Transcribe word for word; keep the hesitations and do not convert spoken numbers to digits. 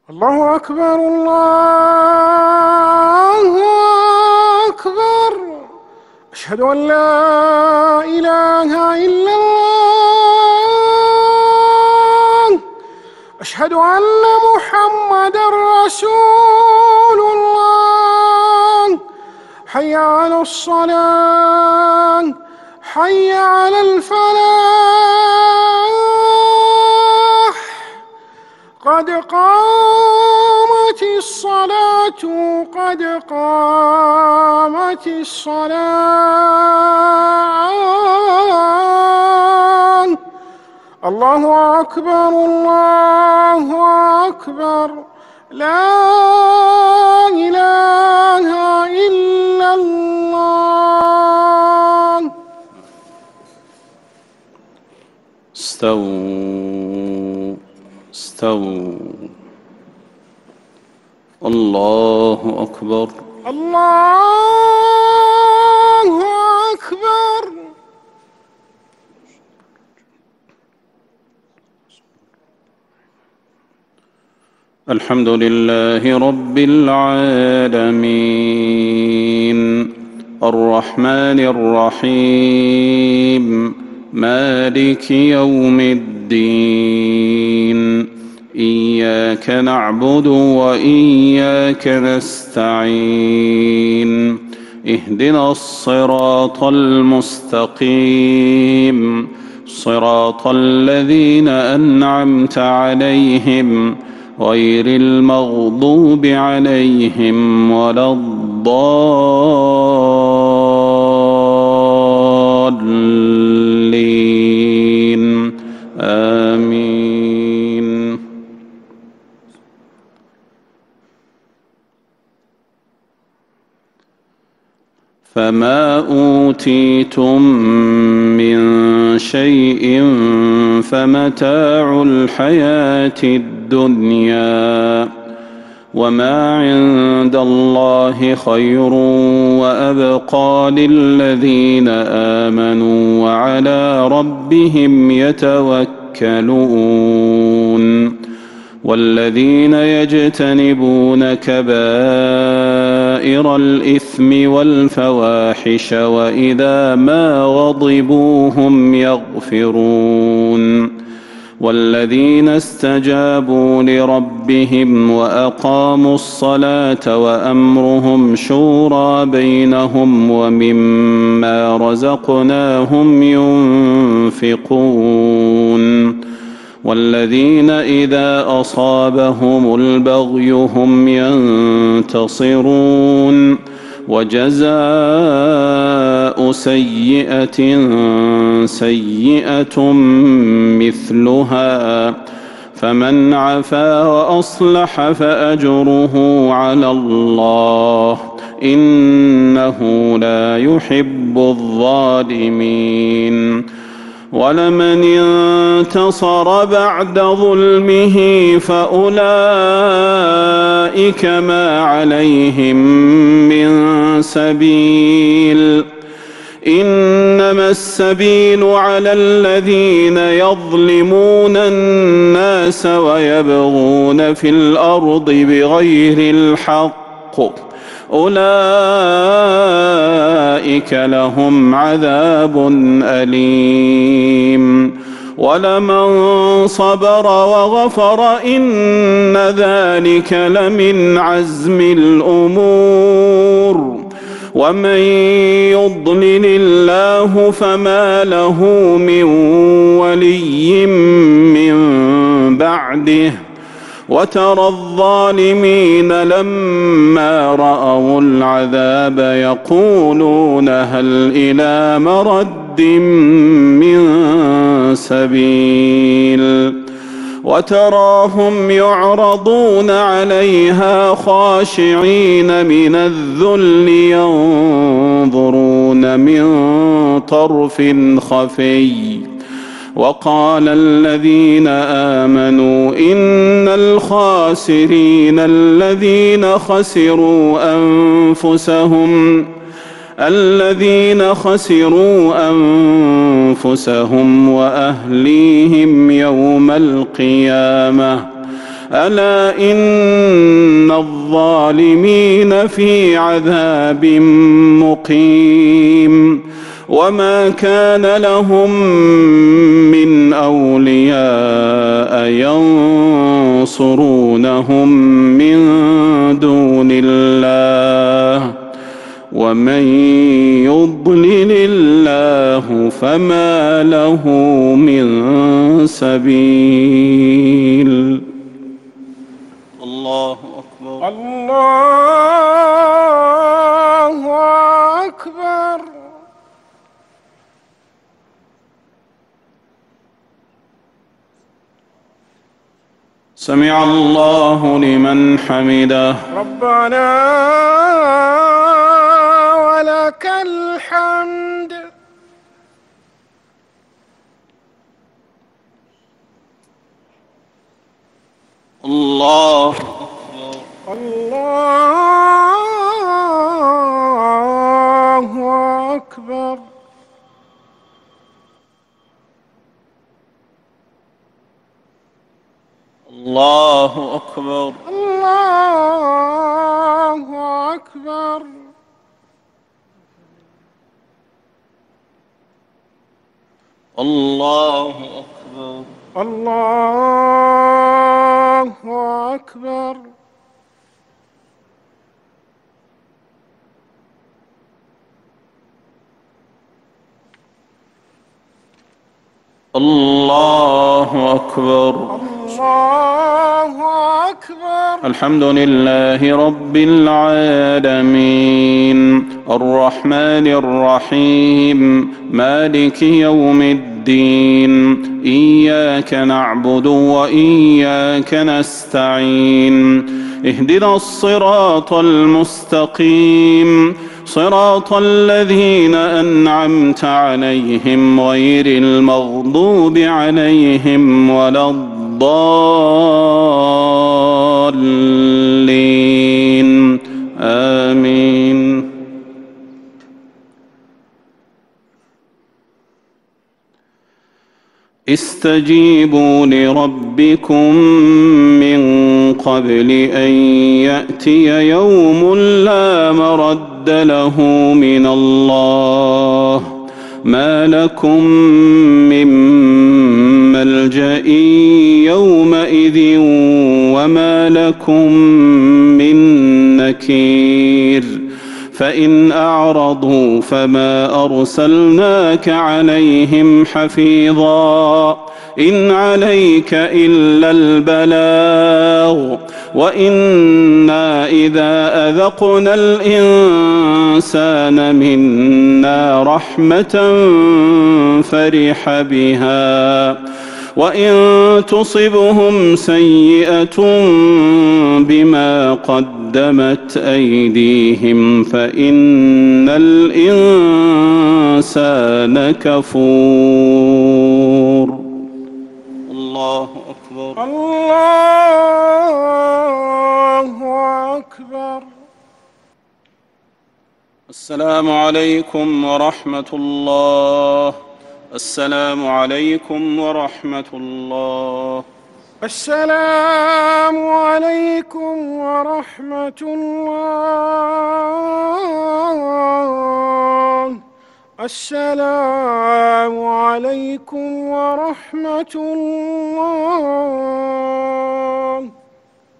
الله أكبر الله أكبر. أشهد أن لا إله إلا الله. أشهد أن محمدًا رسول الله. حي على الصلاة، حي على الفلاح، قد قامت الصلاة، قد قامت الصلاة. الله أكبر الله أكبر. لا إله إلا الله. استووا استووا. الله أكبر الله أكبر. الحمد لله رب العالمين الرحمن الرحيم مالك يوم الدين. إياك نعبد وإياك نستعين. اهدنا الصراط المستقيم صراط الذين أنعمت عليهم غير المغضوب عليهم ولا الضالين. آمين. فما أوتيتم من شيء فمتاع الحياة الدنيا وما عند الله خير وأبقى للذين آمنوا وعلى ربهم يتوكلون. والذين يجتنبون كبائر الإثم والفواحش وإذا ما غضبوا هم يغفرون. والذين استجابوا لربهم وأقاموا الصلاة وأمرهم شورى بينهم ومما رزقناهم ينفقون. والذين إذا أصابهم البغي هم ينتصرون. وجزاء سيئة سيئة مثلها فمن عفا وأصلح فأجره على الله إنه لا يحب الظالمين. ولمن انتصر بعد ظلمه فأولئك ما عليهم من سبيل. إنما السبيل على الذين يظلمون الناس ويبغون في الأرض بغير الحق أولئك لهم عذاب أليم. ولمن صبر وغفر إن ذلك لمن عزم الأمور. ومن يضلل الله فما له من ولي من بعده. وترى الظالمين لما رأوا العذاب يقولون هل إلى مرد من سبيل. وتراهم يعرضون عليها خاشعين من الذل ينظرون من طرف خفي. وقال الذين آمنوا إن الخاسرين الذين خسروا أنفسهم الذين خسروا أنفسهم وأهليهم يوم القيامة ألا إن الظالمين في عذاب مقيم وما كان لهم من أولياء ينصرونهم من دون الله ومن يضلل الله فما له من سبيل. الله أكبر. الله أكبر. سمع الله لمن حمده. ربنا ولك الحمد. الله الله أكبر. الله أكبر. الله أكبر. الله أكبر. الله أكبر. الله أكبر. الله أكبر. الحمد لله رب العالمين الرحمن الرحيم مالك يوم الدين إياك نعبد وإياك نستعين اهدنا الصراط المستقيم صراط الذين أنعمت عليهم غير المغضوب عليهم ولا الضالين آمين. استجيبوا لربكم من قبل أن يأتي يوم لا مرد له من الله ما لكم من ملجأ يومئذ وما لكم من نكير فإن أعرضوا فما أرسلناك عليهم حفيظا إن عليك إلا البلاغ وإنا إذا أذقنا الإنسان منا رحمة فرح بها وإن تصبهم سيئة بما قدمت أيديهم فإن الإنسان كفور. الله أكبر. الله أكبر. السلام عليكم ورحمة الله. السلام عليكم ورحمة الله. السلام عليكم ورحمة الله. السلام عليكم ورحمة الله.